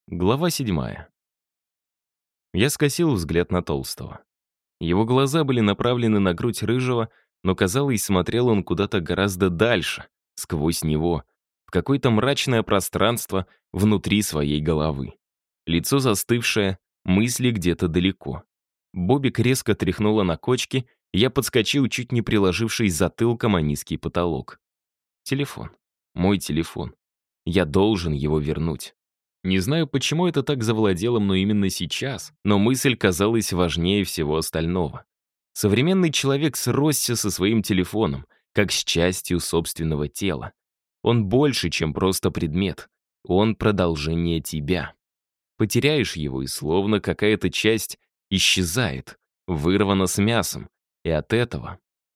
Глава 7. Я скосил взгляд на Толстого. Его глаза были направлены на грудь Рыжего, но, казалось, смотрел он куда-то гораздо дальше, сквозь него, в какое-то мрачное пространство внутри своей головы. Лицо застывшее, мысли где-то далеко. Бобик резко тряхнула на кочке, и я подскочил, чуть не приложившись затылком о низкий потолок. Телефон. Мой телефон. Я должен его вернуть. Не знаю, почему это так завладело мной именно сейчас, но мысль казалась важнее всего остального. Современный человек сросся со своим телефоном, как с частью собственного тела. Он больше, чем просто предмет. Он продолжение тебя. Потеряешь его, и словно какая-то часть исчезает, вырвана с мясом. И от этого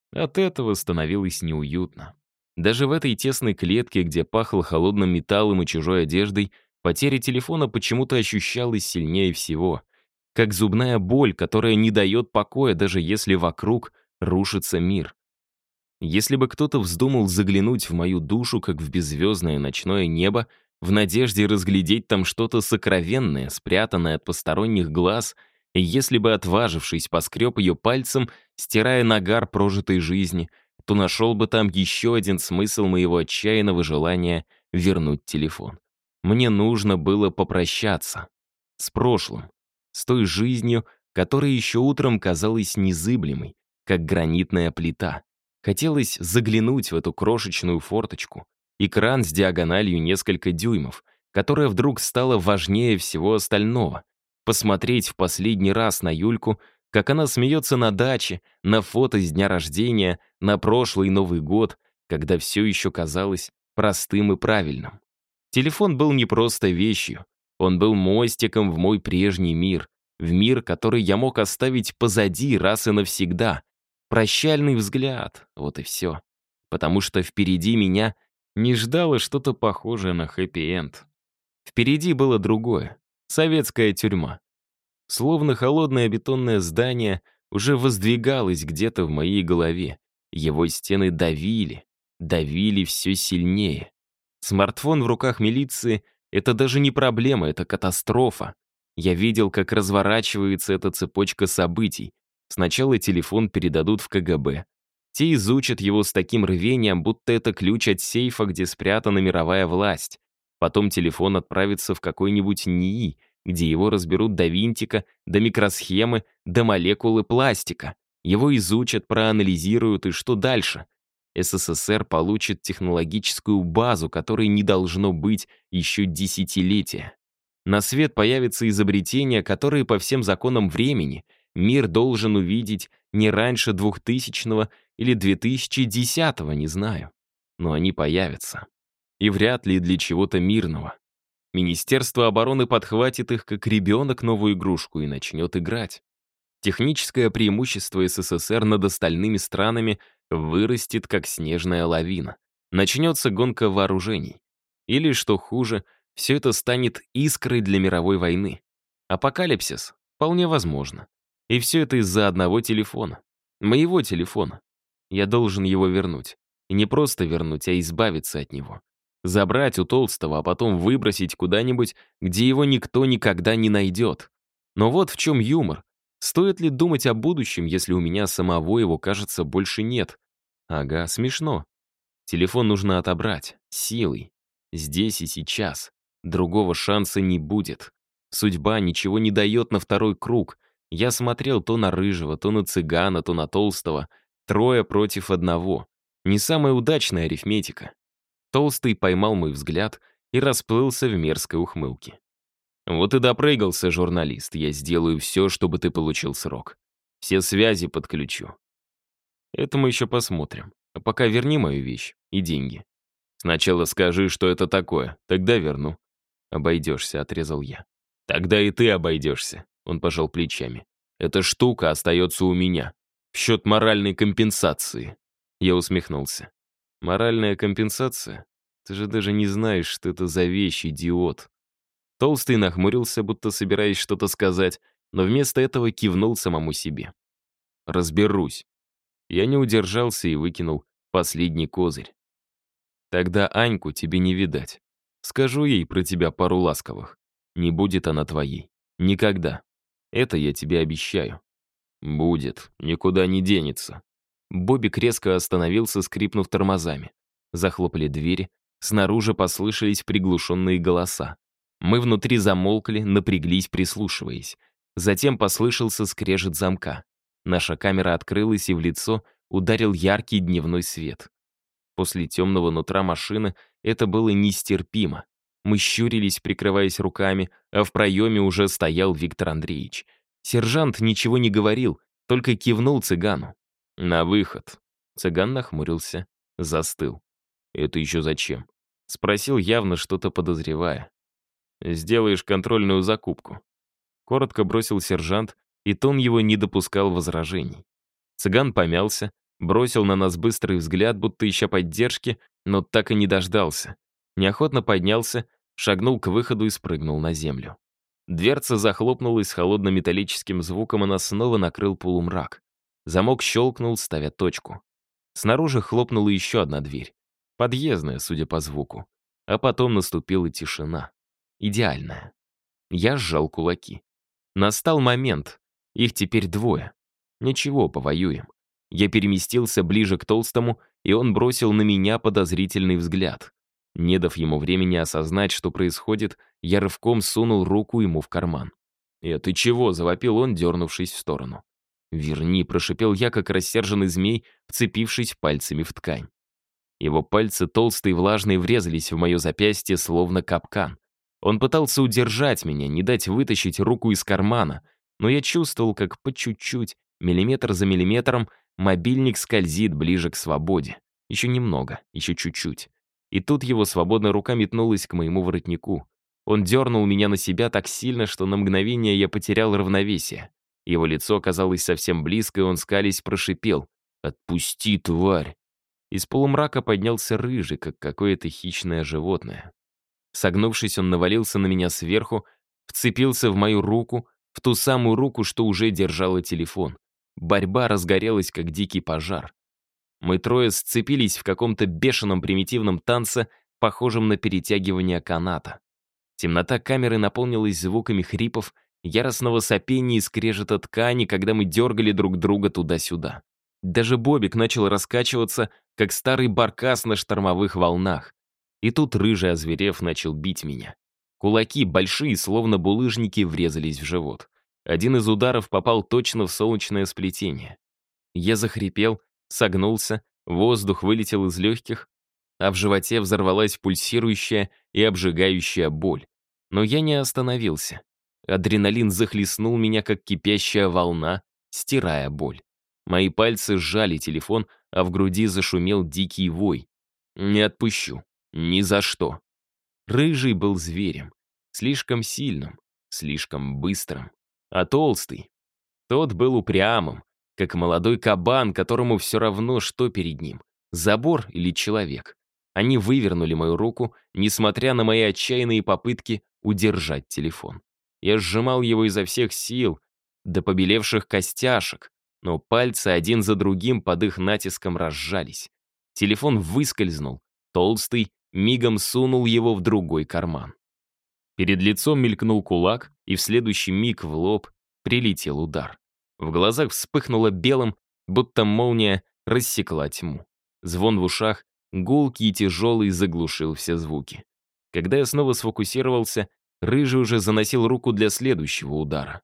становилось неуютно. Даже в этой тесной клетке, где пахло холодным металлом и чужой одеждой, потеря телефона почему-то ощущалась сильнее всего, как зубная боль, которая не дает покоя, даже если вокруг рушится мир. Если бы кто-то вздумал заглянуть в мою душу, как в беззвездное ночное небо, в надежде разглядеть там что-то сокровенное, спрятанное от посторонних глаз, и если бы, отважившись, поскреб ее пальцем, стирая нагар прожитой жизни, то нашел бы там еще один смысл моего отчаянного желания вернуть телефон. Мне нужно было попрощаться с прошлым, с той жизнью, которая еще утром казалась незыблемой, как гранитная плита. Хотелось заглянуть в эту крошечную форточку, экран с диагональю несколько дюймов, которая вдруг стала важнее всего остального, посмотреть в последний раз на Юльку, как она смеется на даче, на фото с дня рождения, на прошлый Новый год, когда все еще казалось простым и правильным. Телефон был не просто вещью, он был мостиком в мой прежний мир, в мир, который я мог оставить позади раз и навсегда. Прощальный взгляд, вот и все. Потому что впереди меня не ждало что-то похожее на хэппи-энд. Впереди было другое — советская тюрьма. Словно холодное бетонное здание уже воздвигалось где-то в моей голове. Его стены давили все сильнее. Смартфон в руках милиции — это даже не проблема, это катастрофа. Я видел, как разворачивается эта цепочка событий. Сначала телефон передадут в КГБ. Те изучат его с таким рвением, будто это ключ от сейфа, где спрятана мировая власть. Потом телефон отправится в какой-нибудь НИИ, где его разберут до винтика, до микросхемы, до молекулы пластика. Его изучат, проанализируют, и что дальше? СССР получит технологическую базу, которой не должно быть еще десятилетия. На свет появятся изобретения, которые по всем законам времени мир должен увидеть не раньше 2000-го или 2010-го, не знаю. Но они появятся. И вряд ли для чего-то мирного. Министерство обороны подхватит их как ребенок новую игрушку и начнет играть. Техническое преимущество СССР над остальными странами вырастет, как снежная лавина. Начнется гонка вооружений. Или, что хуже, все это станет искрой для мировой войны. Апокалипсис? Вполне возможно. И все это из-за одного телефона. Моего телефона. Я должен его вернуть. И не просто вернуть, а избавиться от него. Забрать у Толстого, а потом выбросить куда-нибудь, где его никто никогда не найдет. Но вот в чем юмор. Стоит ли думать о будущем, если у меня самого его, кажется, больше нет? Ага, смешно. Телефон нужно отобрать. Силой. Здесь и сейчас. Другого шанса не будет. Судьба ничего не дает на второй круг. Я смотрел то на Рыжего, то на Цыгана, то на Толстого. 3 против 1. Не самая удачная арифметика. Толстый поймал мой взгляд и расплылся в мерзкой ухмылке. «Вот и допрыгался, журналист. Я сделаю все, чтобы ты получил срок. Все связи подключу. Это мы еще посмотрим. А пока верни мою вещь и деньги. Сначала скажи, что это такое, тогда верну». «Обойдешься», — отрезал я. «Тогда и ты обойдешься», — он пожал плечами. «Эта штука остается у меня. В счет моральной компенсации». Я усмехнулся. «Моральная компенсация? Ты же даже не знаешь, что это за вещь, идиот». Толстый нахмурился, будто собираясь что-то сказать, но вместо этого кивнул самому себе. «Разберусь». Я не удержался и выкинул последний козырь. «Тогда Аньку тебе не видать. Скажу ей про тебя пару ласковых. Не будет она твоей. Никогда. Это я тебе обещаю. Будет. Никуда не денется. Бобик резко остановился, скрипнув тормозами. Захлопали двери. Снаружи послышались приглушенные голоса. Мы внутри замолкли, напряглись, прислушиваясь. Затем послышался скрежет замка. Наша камера открылась, и в лицо ударил яркий дневной свет. После темного нутра машины это было нестерпимо. Мы щурились, прикрываясь руками, а в проеме уже стоял Виктор Андреевич. Сержант ничего не говорил, только кивнул цыгану. «На выход». Цыган нахмурился, застыл. «Это еще зачем?» Спросил, явно что-то подозревая. «Сделаешь контрольную закупку». Коротко бросил сержант, и тон его не допускал возражений. Цыган помялся, бросил на нас быстрый взгляд, будто ища поддержки, но так и не дождался. Неохотно поднялся, шагнул к выходу и спрыгнул на землю. Дверца захлопнулась с холодно-металлическим звуком, и нас снова накрыл полумрак. Замок щелкнул, ставя точку. Снаружи хлопнула еще одна дверь. Подъездная, судя по звуку. А потом наступила тишина. Идеальная. Я сжал кулаки. Настал момент. Их теперь двое. Ничего, повоюем. Я переместился ближе к Толстому, и он бросил на меня подозрительный взгляд. Не дав ему времени осознать, что происходит, я рывком сунул руку ему в карман. «Ты чего?» — завопил он, дернувшись в сторону. «Верни», — прошипел я, как рассерженный змей, вцепившись пальцами в ткань. Его пальцы, толстые и влажные, врезались в мое запястье, словно капкан. Он пытался удержать меня, не дать вытащить руку из кармана, но я чувствовал, как по чуть-чуть, миллиметр за миллиметром, мобильник скользит ближе к свободе. Еще немного, еще чуть-чуть. И тут его свободная рука метнулась к моему воротнику. Он дернул меня на себя так сильно, что на мгновение я потерял равновесие. Его лицо оказалось совсем близко, и он, скалясь, прошипел: «Отпусти, тварь!» Из полумрака поднялся рыжий, как какое-то хищное животное. Согнувшись, он навалился на меня сверху, вцепился в мою руку, в ту самую руку, что уже держала телефон. Борьба разгорелась, как дикий пожар. Мы трое сцепились в каком-то бешеном примитивном танце, похожем на перетягивание каната. Темнота камеры наполнилась звуками хрипов, яростного сопения и скрежета ткани, когда мы дергали друг друга туда-сюда. Даже Бобик начал раскачиваться, как старый баркас на штормовых волнах. И тут рыжий, озверев, начал бить меня. Кулаки, большие, словно булыжники, врезались в живот. Один из ударов попал точно в солнечное сплетение. Я захрипел, согнулся, воздух вылетел из легких, а в животе взорвалась пульсирующая и обжигающая боль. Но я не остановился. Адреналин захлестнул меня, как кипящая волна, стирая боль. Мои пальцы сжали телефон, а в груди зашумел дикий вой. Не отпущу. Ни за что. Рыжий был зверем. Слишком сильным, слишком быстрым. А толстый? Тот был упрямым, как молодой кабан, которому все равно, что перед ним. Забор или человек. Они вывернули мою руку, несмотря на мои отчаянные попытки удержать телефон. Я сжимал его изо всех сил, до побелевших костяшек, но пальцы один за другим под их натиском разжались. Телефон выскользнул, толстый мигом сунул его в другой карман. Перед лицом мелькнул кулак, и в следующий миг в лоб прилетел удар. В глазах вспыхнуло белым, будто молния рассекла тьму. Звон в ушах, гулкий и тяжелый, заглушил все звуки. Когда я снова сфокусировался, рыжий уже заносил руку для следующего удара.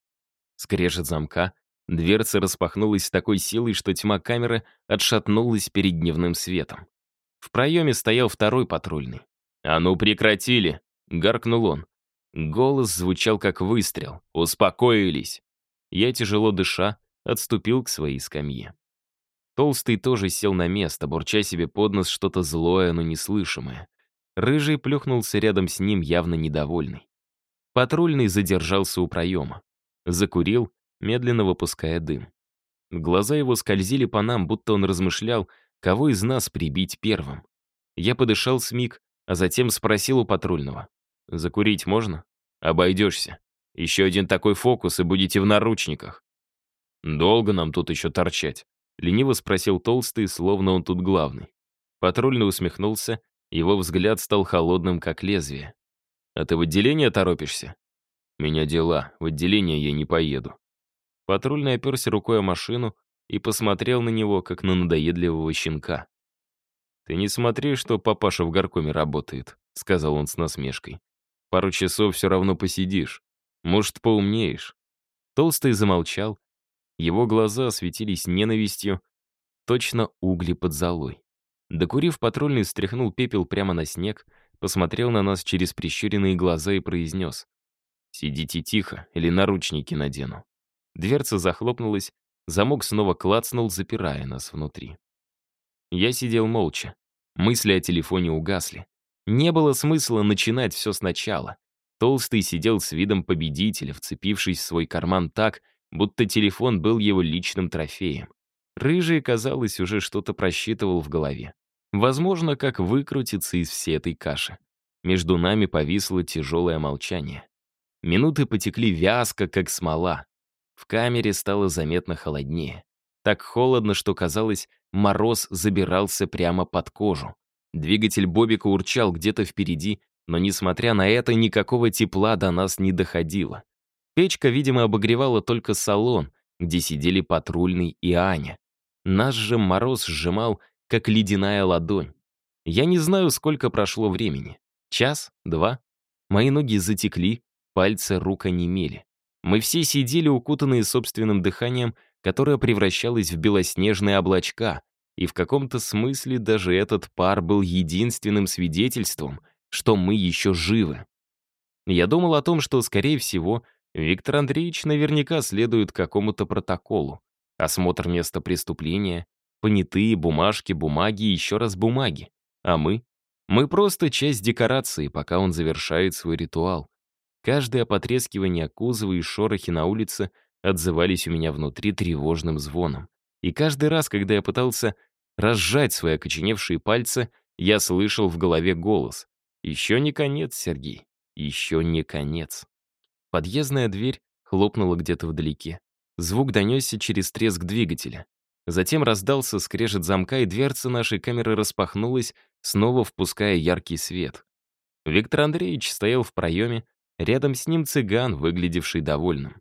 Скрежет замка, дверца распахнулась с такой силой, что тьма камеры отшатнулась перед дневным светом. В проеме стоял второй патрульный. «А ну прекратили!» — гаркнул он. Голос звучал как выстрел. «Успокоились!» Я, тяжело дыша, отступил к своей скамье. Толстый тоже сел на место, бурча себе под нос что-то злое, но неслышимое. Рыжий плюхнулся рядом с ним, явно недовольный. Патрульный задержался у проема. Закурил, медленно выпуская дым. Глаза его скользили по нам, будто он размышлял, кого из нас прибить первым. Я подышал с миг, а затем спросил у патрульного: «Закурить можно?» «Обойдешься. Еще один такой фокус, и будете в наручниках». «Долго нам тут еще торчать?» — лениво спросил Толстый, словно он тут главный. Патрульный усмехнулся, его взгляд стал холодным, как лезвие. «А ты в отделение торопишься?» «У меня дела, в отделение я не поеду». Патрульный оперся рукой о машину и посмотрел на него, как на надоедливого щенка. «Ты не смотри, что папаша в горкоме работает», — сказал он с насмешкой. «Пару часов все равно посидишь. Может, поумнеешь». Толстый замолчал. Его глаза светились ненавистью, точно угли под золой. Докурив, патрульный стряхнул пепел прямо на снег, посмотрел на нас через прищуренные глаза и произнес: «Сидите тихо, или наручники надену». Дверца захлопнулась, замок снова клацнул, запирая нас внутри. Я сидел молча. Мысли о телефоне угасли. Не было смысла начинать все сначала. Толстый сидел с видом победителя, вцепившись в свой карман так, будто телефон был его личным трофеем. Рыжий, казалось, уже что-то просчитывал в голове. Возможно, как выкрутиться из всей этой каши. Между нами повисло тяжелое молчание. Минуты потекли вязко, как смола. В камере стало заметно холоднее. Так холодно, что, казалось, мороз забирался прямо под кожу. Двигатель Бобика урчал где-то впереди, но, несмотря на это, никакого тепла до нас не доходило. Печка, видимо, обогревала только салон, где сидели патрульный и Аня. Нас же мороз сжимал, как ледяная ладонь. Я не знаю, сколько прошло времени. Час? Два? Мои ноги затекли, пальцы рук онемели. Мы все сидели, укутанные собственным дыханием, которое превращалось в белоснежные облачка, и в каком-то смысле даже этот пар был единственным свидетельством, что мы еще живы. Я думал о том, что, скорее всего, Виктор Андреевич наверняка следует какому-то протоколу. Осмотр места преступления, понятые бумажки, бумаги и еще раз бумаги. А мы? Мы просто часть декорации, пока он завершает свой ритуал. Каждое потрескивание кузова и шорохи на улице отзывались у меня внутри тревожным звоном. И каждый раз, когда я пытался разжать свои окоченевшие пальцы, я слышал в голове голос: «Еще не конец, Сергей, еще не конец». Подъездная дверь хлопнула где-то вдалеке. Звук донесся через треск двигателя. Затем раздался скрежет замка, и дверца нашей камеры распахнулась, снова впуская яркий свет. Виктор Андреевич стоял в проеме, рядом с ним цыган, выглядевший довольным.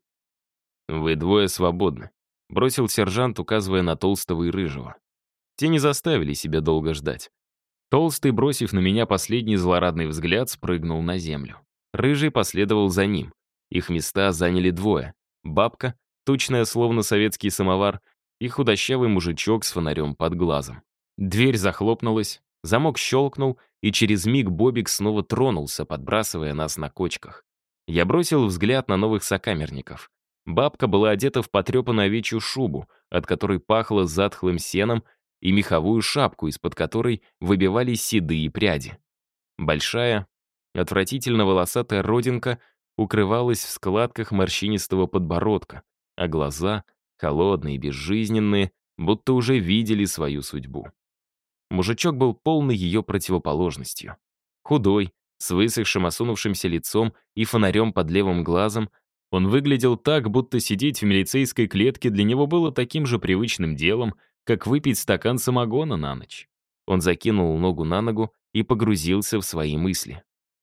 «Вы двое свободны», — бросил сержант, указывая на Толстого и Рыжего. Те не заставили себя долго ждать. Толстый, бросив на меня последний злорадный взгляд, спрыгнул на землю. Рыжий последовал за ним. Их места заняли двое. Бабка, тучная, словно советский самовар, и худощавый мужичок с фонарем под глазом. Дверь захлопнулась, замок щелкнул, и через миг Бобик снова тронулся, подбрасывая нас на кочках. Я бросил взгляд на новых сокамерников. Бабка была одета в потрепанную овечью шубу, от которой пахло затхлым сеном, и меховую шапку, из-под которой выбивались седые пряди. Большая, отвратительно волосатая родинка укрывалась в складках морщинистого подбородка, а глаза, холодные и безжизненные, будто уже видели свою судьбу. Мужичок был полной ее противоположностью. Худой, с высохшим осунувшимся лицом и фонарем под левым глазом, он выглядел так, будто сидеть в милицейской клетке для него было таким же привычным делом, как выпить стакан самогона на ночь. Он закинул ногу на ногу и погрузился в свои мысли.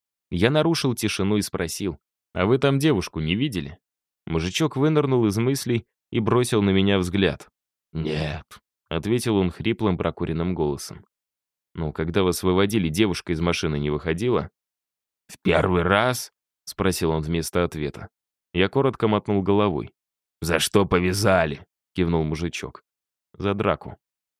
Я нарушил тишину и спросил: «А вы там девушку не видели?» Мужичок вынырнул из мыслей и бросил на меня взгляд. «Нет», — ответил он хриплым прокуренным голосом. «Ну, когда вас выводили, девушка из машины не выходила?» «В первый раз?» — спросил он вместо ответа. Я коротко мотнул головой. «За что повязали?» — кивнул мужичок. «За драку».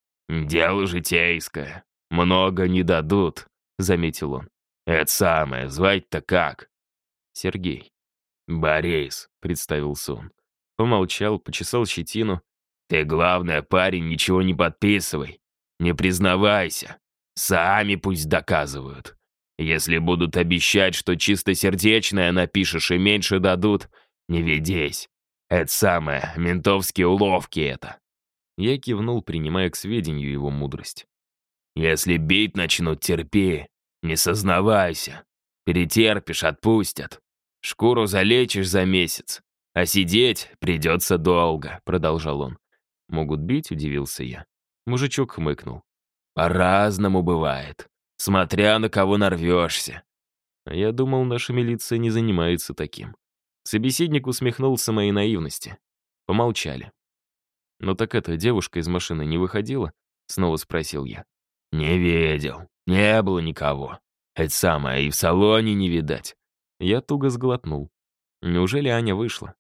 «Дело житейское. Много не дадут», — заметил он. «Это самое, звать-то как?» «Сергей». «Борис», — представился он. Помолчал, почесал щетину. «Ты, главное, парень, ничего не подписывай. Не признавайся. Сами пусть доказывают. Если будут обещать, что чистосердечное напишешь и меньше дадут, не ведись. Это самое, ментовские уловки это». Я кивнул, принимая к сведению его мудрость. «Если бить начнут, терпи. Не сознавайся. Перетерпишь, отпустят. Шкуру залечишь за месяц. А сидеть придется долго», — продолжал он. «Могут бить?» — удивился я. Мужичок хмыкнул. «По-разному бывает. Смотря на кого нарвешься. А я думал, наша милиция не занимается таким. Собеседник усмехнулся моей наивности. Помолчали. «Ну так эта девушка из машины не выходила?» Снова спросил я. «Не видел. Не было никого. Это самое, и в салоне не видать». Я туго сглотнул. Неужели Аня вышла?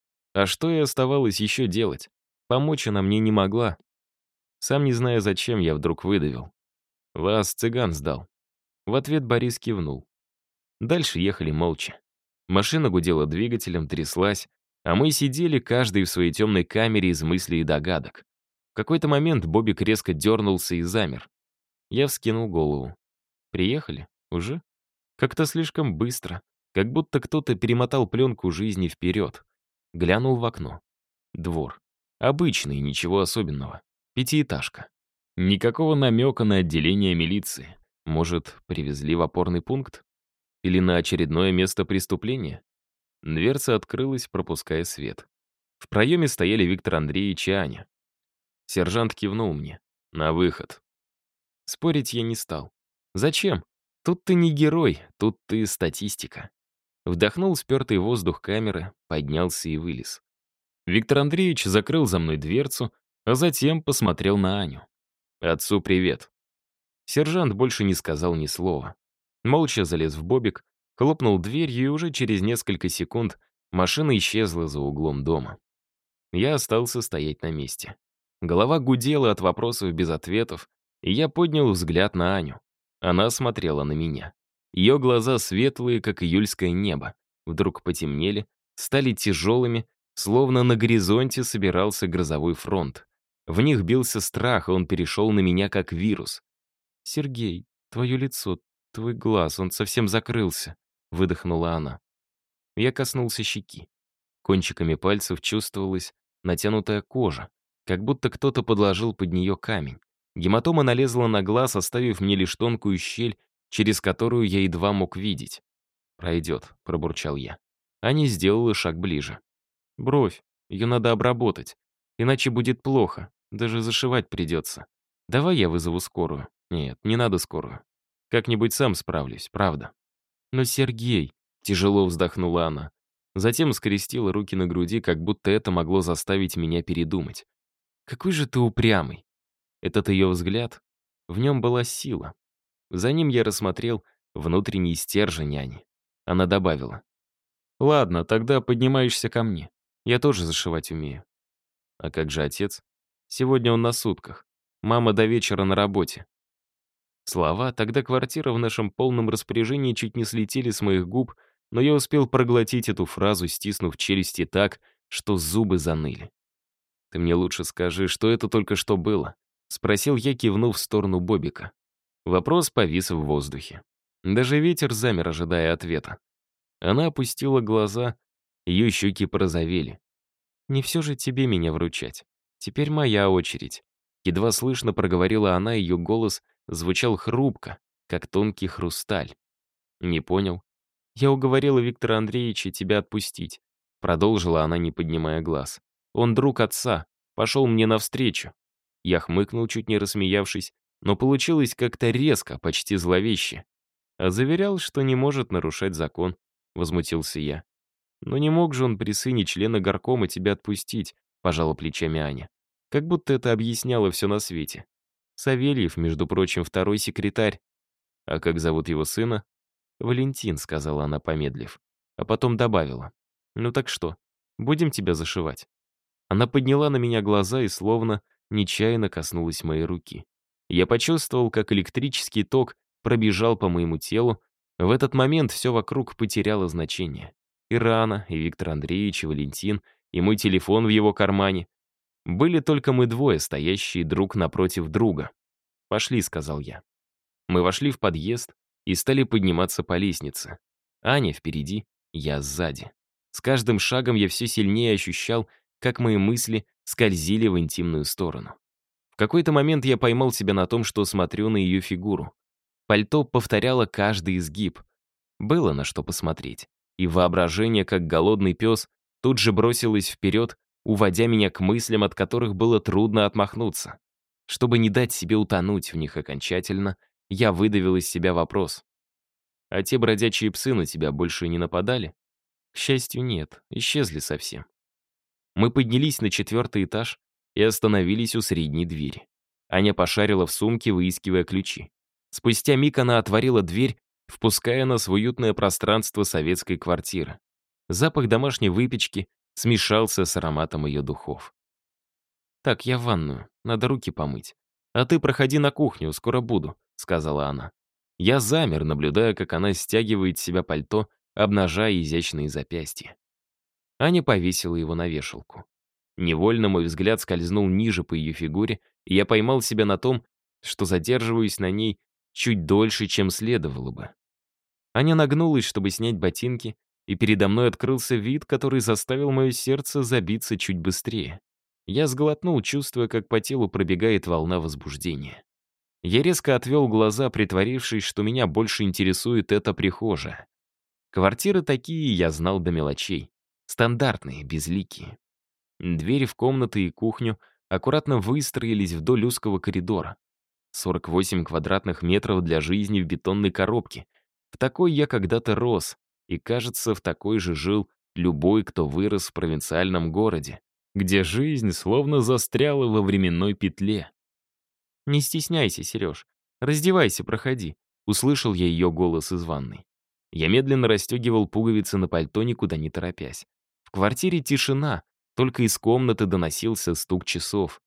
А что ей оставалось еще делать? Помочь она мне не могла. Сам не зная зачем, я вдруг выдавил. «Вас цыган сдал». В ответ Борис кивнул. Дальше ехали молча. Машина гудела двигателем, тряслась, а мы сидели, каждый в своей темной камере из мыслей и догадок. В какой-то момент Бобик резко дернулся и замер. Я вскинул голову. «Приехали? Уже?» Как-то слишком быстро, как будто кто-то перемотал пленку жизни вперед. Глянул в окно. Двор. Обычный, ничего особенного. Пятиэтажка. Никакого намека на отделение милиции. Может, привезли в опорный пункт? Или на очередное место преступления? Дверца открылась, пропуская свет. В проеме стояли Виктор Андреевич и Аня. Сержант кивнул мне. «На выход». Спорить я не стал. Зачем? Тут ты не герой, тут ты статистика. Вдохнул спертый воздух камеры, поднялся и вылез. Виктор Андреевич закрыл за мной дверцу, а затем посмотрел на Аню. «Отцу привет». Сержант больше не сказал ни слова. Молча залез в бобик, хлопнул дверью, и уже через несколько секунд машина исчезла за углом дома. Я остался стоять на месте. Голова гудела от вопросов без ответов, и я поднял взгляд на Аню. Она смотрела на меня. Ее глаза светлые, как июльское небо, вдруг потемнели, стали тяжелыми, словно на горизонте собирался грозовой фронт. В них бился страх, и он перешел на меня как вирус. «Сергей, твое лицо, твой глаз, он совсем закрылся», — выдохнула она. Я коснулся щеки. Кончиками пальцев чувствовалась натянутая кожа, как будто кто-то подложил под нее камень. Гематома налезла на глаз, оставив мне лишь тонкую щель, через которую я едва мог видеть. «Пройдет», — пробурчал я. Аня сделала шаг ближе. «Бровь, ее надо обработать, иначе будет плохо, даже зашивать придется. Давай я вызову скорую». «Нет, не надо скорую. Как-нибудь сам справлюсь, правда». «Но, Сергей», — тяжело вздохнула она, затем скрестила руки на груди, как будто это могло заставить меня передумать. «Какой же ты упрямый!» Этот ее взгляд, в нем была сила. За ним я рассмотрел внутренний стержень няни. Она добавила. «Ладно, тогда поднимаешься ко мне. Я тоже зашивать умею». «А как же отец?» «Сегодня он на сутках. Мама до вечера на работе». Слова «тогда квартира в нашем полном распоряжении» чуть не слетели с моих губ, но я успел проглотить эту фразу, стиснув челюсти так, что зубы заныли. «Ты мне лучше скажи, что это только что было?» — спросил я, кивнув в сторону Бобика. Вопрос повис в воздухе. Даже ветер замер, ожидая ответа. Она опустила глаза, ее щеки порозовели. «Не все же тебе меня вручать. Теперь моя очередь». Едва слышно проговорила она, ее голос звучал хрупко, как тонкий хрусталь. «Не понял. Я уговорила Виктора Андреевича тебя отпустить», продолжила она, не поднимая глаз. «Он друг отца, пошел мне навстречу». Я хмыкнул, чуть не рассмеявшись, но получилось как-то резко, почти зловеще. А заверял, что не может нарушать закон, возмутился я. «Но не мог же он при сыне члена горкома тебя отпустить», пожала плечами Аня. Как будто это объясняло все на свете. Савельев, между прочим, второй секретарь. А как зовут его сына? «Валентин», — сказала она, помедлив. А потом добавила. «Ну так что, будем тебя зашивать?» Она подняла на меня глаза и словно нечаянно коснулась моей руки. Я почувствовал, как электрический ток пробежал по моему телу. В этот момент все вокруг потеряло значение. И рана, и Виктор Андреевич, и Валентин, и мой телефон в его кармане. Были только мы двое, стоящие друг напротив друга. «Пошли», — сказал я. Мы вошли в подъезд и стали подниматься по лестнице. Аня впереди, я сзади. С каждым шагом я все сильнее ощущал, как мои мысли скользили в интимную сторону. В какой-то момент я поймал себя на том, что смотрю на ее фигуру. Пальто повторяло каждый изгиб. Было на что посмотреть. И воображение, как голодный пес, тут же бросилось вперед, уводя меня к мыслям, от которых было трудно отмахнуться. Чтобы не дать себе утонуть в них окончательно, я выдавил из себя вопрос. А те бродячие псы на тебя больше не нападали? К счастью, нет, исчезли совсем. Мы поднялись на 4-й этаж и остановились у средней двери. Аня пошарила в сумке, выискивая ключи. Спустя миг она отворила дверь, впуская нас в уютное пространство советской квартиры. Запах домашней выпечки смешался с ароматом ее духов. «Так, я в ванную, надо руки помыть. А ты проходи на кухню, скоро буду», — сказала она. Я замер, наблюдая, как она стягивает с себя пальто, обнажая изящные запястья. Аня повесила его на вешалку. Невольно мой взгляд скользнул ниже по ее фигуре, и я поймал себя на том, что задерживаюсь на ней чуть дольше, чем следовало бы. Аня нагнулась, чтобы снять ботинки, и передо мной открылся вид, который заставил мое сердце забиться чуть быстрее. Я сглотнул, чувствуя, как по телу пробегает волна возбуждения. Я резко отвел глаза, притворившись, что меня больше интересует эта прихожая. Квартиры такие я знал до мелочей. Стандартные, безликие. Двери в комнаты и кухню аккуратно выстроились вдоль узкого коридора. 48 квадратных метров для жизни в бетонной коробке. В такой я когда-то рос, и, кажется, в такой же жил любой, кто вырос в провинциальном городе, где жизнь словно застряла во временной петле. «Не стесняйся, Сереж. Раздевайся, проходи», — услышал я ее голос из ванной. Я медленно расстегивал пуговицы на пальто, никуда не торопясь. В квартире тишина, только из комнаты доносился стук часов.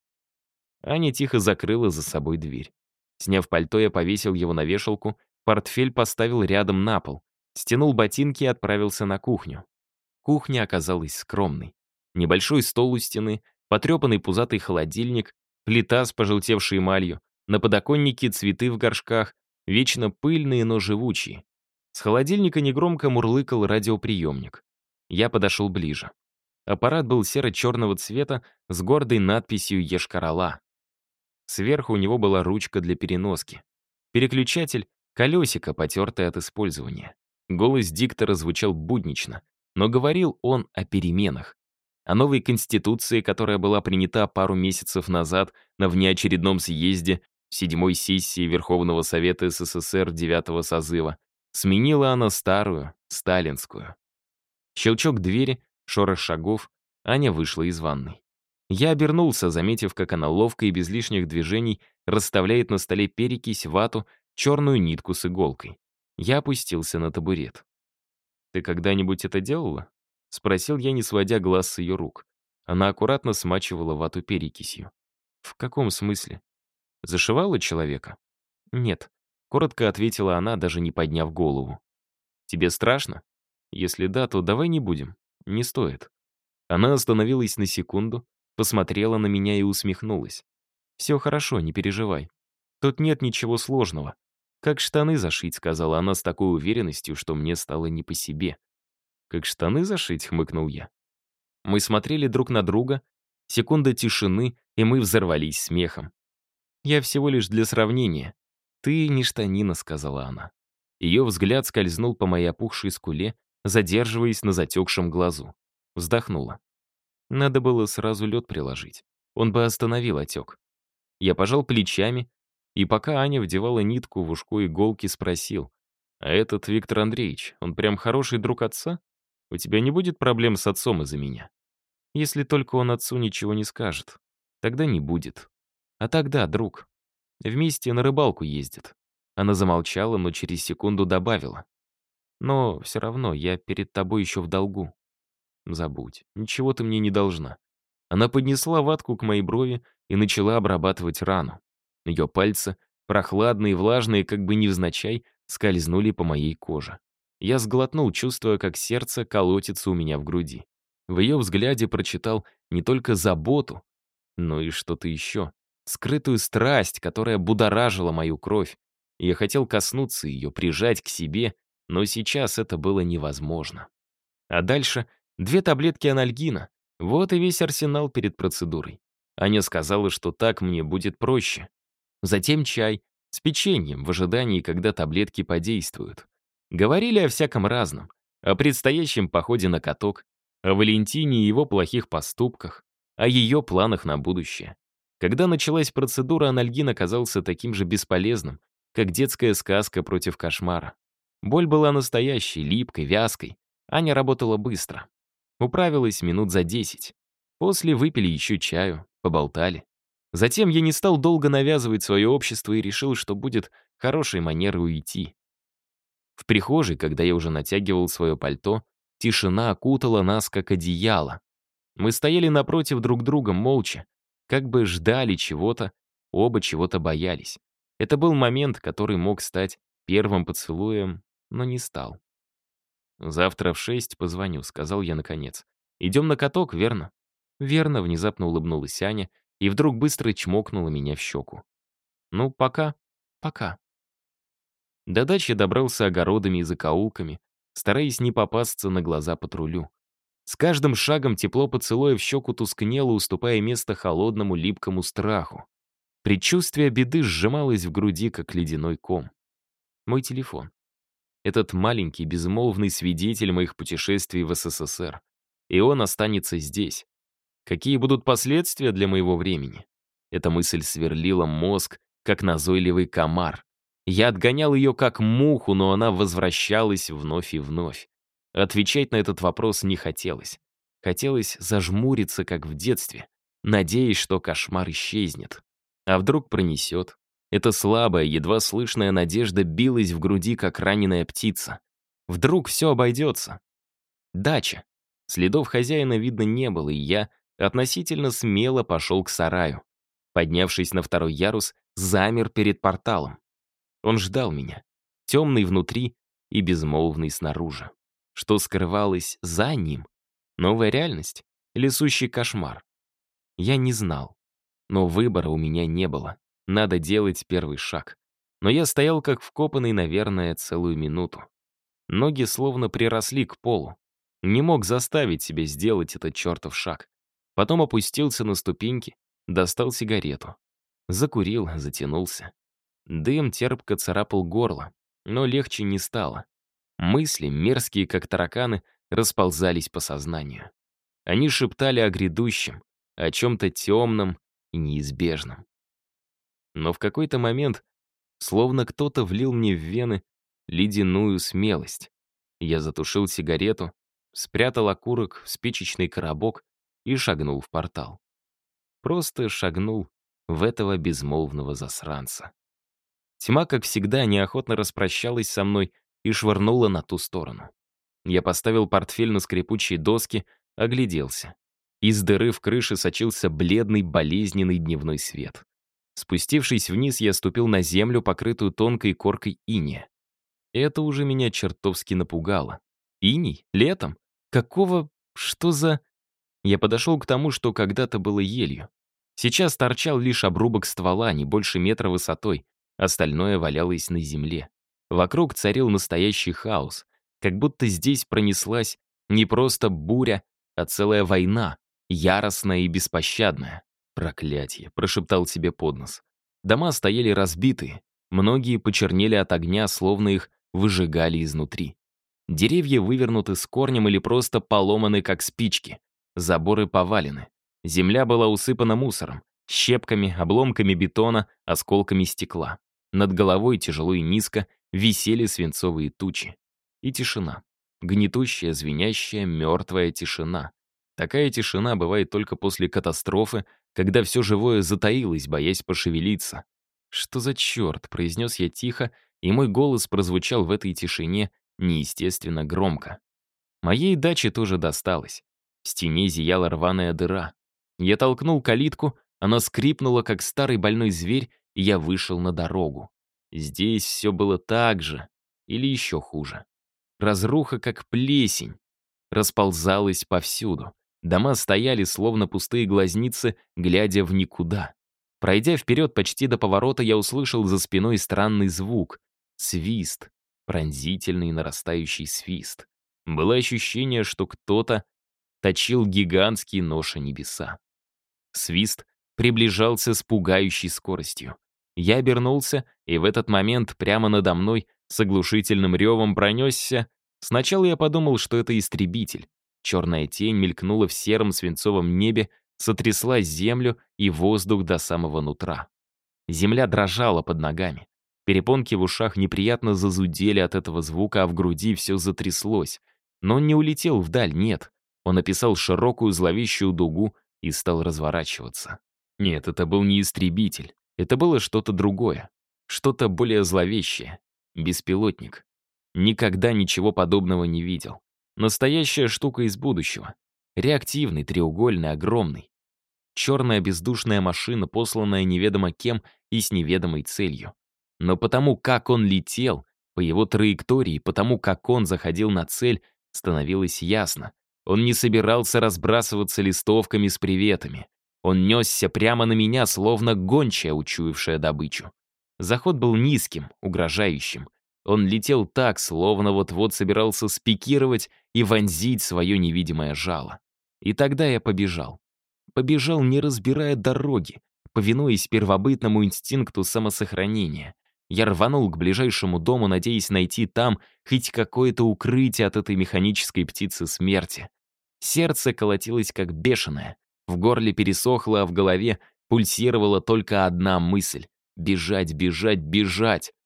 Аня тихо закрыла за собой дверь. Сняв пальто, я повесил его на вешалку, портфель поставил рядом на пол, стянул ботинки и отправился на кухню. Кухня оказалась скромной. Небольшой стол у стены, потрепанный пузатый холодильник, плита с пожелтевшей эмалью, на подоконнике цветы в горшках, вечно пыльные, но живучие. С холодильника негромко мурлыкал радиоприемник. Я подошел ближе. Аппарат был серо-черного цвета с гордой надписью «Ешкар-Ола». Сверху у него была ручка для переноски. Переключатель — колесико, потертое от использования. Голос диктора звучал буднично, но говорил он о переменах. О новой конституции, которая была принята пару месяцев назад на внеочередном съезде 7-й сессии Верховного Совета СССР 9-го созыва. Сменила она старую, сталинскую. Щелчок двери, шорох шагов, Аня вышла из ванной. Я обернулся, заметив, как она ловко и без лишних движений расставляет на столе перекись, вату, черную нитку с иголкой. Я опустился на табурет. «Ты когда-нибудь это делала?» — спросил я, не сводя глаз с ее рук. Она аккуратно смачивала вату перекисью. «В каком смысле? Зашивала человека?» «Нет», — коротко ответила она, даже не подняв голову. «Тебе страшно? Если да, то давай не будем. Не стоит». Она остановилась на секунду, посмотрела на меня и усмехнулась. «Все хорошо, не переживай. Тут нет ничего сложного. Как штаны зашить», — сказала она с такой уверенностью, что мне стало не по себе. «Как штаны зашить?» — хмыкнул я. Мы смотрели друг на друга, секунда тишины, и мы взорвались смехом. «Я всего лишь для сравнения. Ты не штанина», — сказала она. Ее взгляд скользнул по моей опухшей скуле, задерживаясь на затекшем глазу. Вздохнула. Надо было сразу лед приложить. Он бы остановил отек. Я пожал плечами, и пока Аня вдевала нитку в ушко иголки, спросил: «А этот Виктор Андреевич, он прям хороший друг отца? У тебя не будет проблем с отцом из-за меня? Если только он отцу ничего не скажет. Тогда не будет. А тогда, друг. Вместе на рыбалку ездят». Она замолчала, но через секунду добавила: «Но все равно я перед тобой еще в долгу. Забудь, ничего ты мне не должна». Она поднесла ватку к моей брови и начала обрабатывать рану. Ее пальцы, прохладные и влажные, как бы невзначай, скользнули по моей коже. Я сглотнул, чувствуя, как сердце колотится у меня в груди. В ее взгляде прочитал не только заботу, но и что-то еще. Скрытую страсть, которая будоражила мою кровь. Я хотел коснуться ее, прижать к себе, но сейчас это было невозможно. А дальше 2 таблетки анальгина. Вот и весь арсенал перед процедурой. Аня сказала, что так мне будет проще. Затем чай с печеньем в ожидании, когда таблетки подействуют. Говорили о всяком разном. О предстоящем походе на каток, о Валентине и его плохих поступках, о ее планах на будущее. Когда началась процедура, анальгин оказался таким же бесполезным, как детская сказка против кошмара. Боль была настоящей, липкой, вязкой. Аня работала быстро. Управилась минут за 10. После выпили еще чаю, поболтали. Затем я не стал долго навязывать свое общество и решил, что будет хорошей манерой уйти. В прихожей, когда я уже натягивал свое пальто, тишина окутала нас, как одеяло. Мы стояли напротив друг друга молча, как бы ждали чего-то, оба чего-то боялись. Это был момент, который мог стать первым поцелуем, но не стал. «Завтра в 6 позвоню», — сказал я наконец. «Идем на каток, верно?» «Верно», — внезапно улыбнулась Аня и вдруг быстро чмокнула меня в щеку. «Ну, пока. Пока». До дачи добрался огородами и закоулками, стараясь не попасться на глаза патрулю. С каждым шагом тепло поцелуя в щеку тускнело, уступая место холодному липкому страху. Предчувствие беды сжималось в груди, как ледяной ком. Мой телефон. Этот маленький, безмолвный свидетель моих путешествий в СССР. И он останется здесь. Какие будут последствия для моего времени? Эта мысль сверлила мозг, как назойливый комар. Я отгонял ее как муху, но она возвращалась вновь и вновь. Отвечать на этот вопрос не хотелось. Хотелось зажмуриться, как в детстве, надеясь, что кошмар исчезнет. А вдруг пронесет? Эта слабая, едва слышная надежда билась в груди, как раненая птица. Вдруг все обойдется. Дача. Следов хозяина видно не было, и я относительно смело пошел к сараю. Поднявшись на второй ярус, замер перед порталом. Он ждал меня, темный внутри и безмолвный снаружи. Что скрывалось за ним? Новая реальность или сущий кошмар? Я не знал. Но выбора у меня не было. Надо делать первый шаг. Но я стоял как вкопанный, наверное, целую минуту. Ноги словно приросли к полу. Не мог заставить себя сделать этот чертов шаг. Потом опустился на ступеньки, достал сигарету. Закурил, затянулся. Дым терпко царапал горло, но легче не стало. Мысли, мерзкие как тараканы, расползались по сознанию. Они шептали о грядущем, о чем-то темном и неизбежном. Но в какой-то момент, словно кто-то влил мне в вены ледяную смелость. Я затушил сигарету, спрятал окурок в спичечный коробок и шагнул в портал. Просто шагнул в этого безмолвного засранца. Тьма, как всегда, неохотно распрощалась со мной и швырнула на ту сторону. Я поставил портфель на скрипучие доски, огляделся. Из дыры в крыше сочился бледный, болезненный дневной свет. Спустившись вниз, я ступил на землю, покрытую тонкой коркой иния. Это уже меня чертовски напугало. Иней? Летом? Какого? Что за... Я подошел к тому, что когда-то было елью. Сейчас торчал лишь обрубок ствола, не больше метра высотой. Остальное валялось на земле. Вокруг царил настоящий хаос. Как будто здесь пронеслась не просто буря, а целая война, яростная и беспощадная. «Проклятье!» — прошептал себе под нос. Дома стояли разбитые. Многие почернели от огня, словно их выжигали изнутри. Деревья вывернуты с корнем или просто поломаны, как спички. Заборы повалены. Земля была усыпана мусором, щепками, обломками бетона, осколками стекла. Над головой тяжело и низко висели свинцовые тучи. И тишина. Гнетущая, звенящая, мертвая тишина. Такая тишина бывает только после катастрофы, когда все живое затаилось, боясь пошевелиться. «Что за черт?» — произнес я тихо, и мой голос прозвучал в этой тишине неестественно громко. Моей даче тоже досталось. В стене зияла рваная дыра. Я толкнул калитку, она скрипнула, как старый больной зверь, и я вышел на дорогу. Здесь все было так же, или еще хуже. Разруха, как плесень, расползалась повсюду. Дома стояли, словно пустые глазницы, глядя в никуда. Пройдя вперед почти до поворота, я услышал за спиной странный звук. Свист. Пронзительный нарастающий свист. Было ощущение, что кто-то точил гигантский нож о небеса. Свист приближался с пугающей скоростью. Я обернулся, и в этот момент прямо надо мной с оглушительным ревом пронесся. Сначала я подумал, что это истребитель. Черная тень мелькнула в сером свинцовом небе, сотрясла землю и воздух до самого нутра. Земля дрожала под ногами. Перепонки в ушах неприятно зазудели от этого звука, а в груди все затряслось. Но он не улетел вдаль, нет. Он описал широкую зловещую дугу и стал разворачиваться. Нет, это был не истребитель. Это было что-то другое. Что-то более зловещее. Беспилотник. Никогда ничего подобного не видел. Настоящая штука из будущего. Реактивный, треугольный, огромный. Черная бездушная машина, посланная неведомо кем и с неведомой целью. Но потому, как он летел, по его траектории, потому, как он заходил на цель, становилось ясно. Он не собирался разбрасываться листовками с приветами. Он несся прямо на меня, словно гончая, учуявшая добычу. Заход был низким, угрожающим. Он летел так, словно вот-вот собирался спикировать и вонзить свое невидимое жало. И тогда я побежал. Побежал, не разбирая дороги, повинуясь первобытному инстинкту самосохранения. Я рванул к ближайшему дому, надеясь найти там хоть какое-то укрытие от этой механической птицы смерти. Сердце колотилось как бешеное. В горле пересохло, а в голове пульсировала только одна мысль — бежать, бежать, бежать.